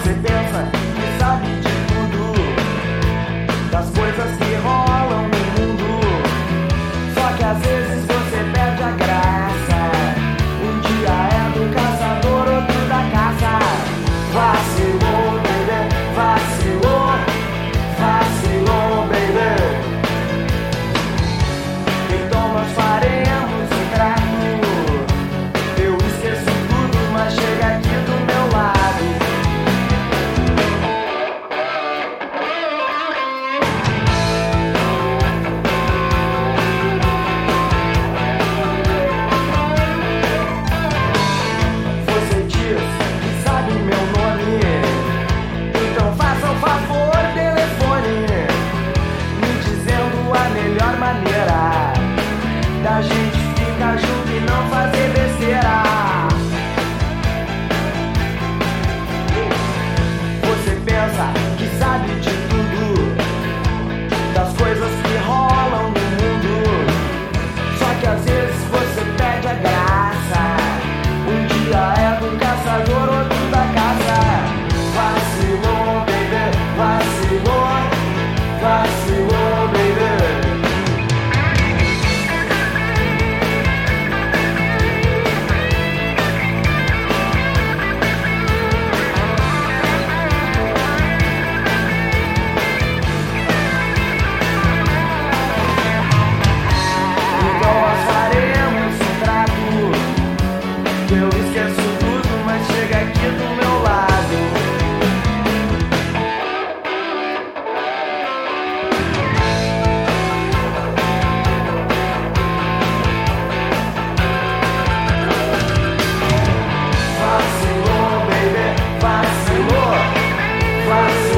Você pensa que sabe de tudo, das coisas que rolam no mundo. Só que às vezes você perde a graça. Um dia é do caçador, outro da caça. Vacilou, baby, vacilou, vacilou, baby. Então nós faremos um trato. Eu esqueço tudo, mas chega aqui do meu lado. Você diz que sabe meu nome, então faça o favor, telefone, me dizendo a melhor maneira da gente ficar junto e não fazer besteira. Você pensa que sabe de tudo, das coisas que rolam no mundo. Só que às vezes você perde a graça. Um dia é do caçador, outro da caça. Vacilou, baby, vacilou, vacilou, baby. Então nós faremos um trato. Eu esqueço tudo, mas chega aqui do meu lado. Vacilou, baby, vacilou, vacilou.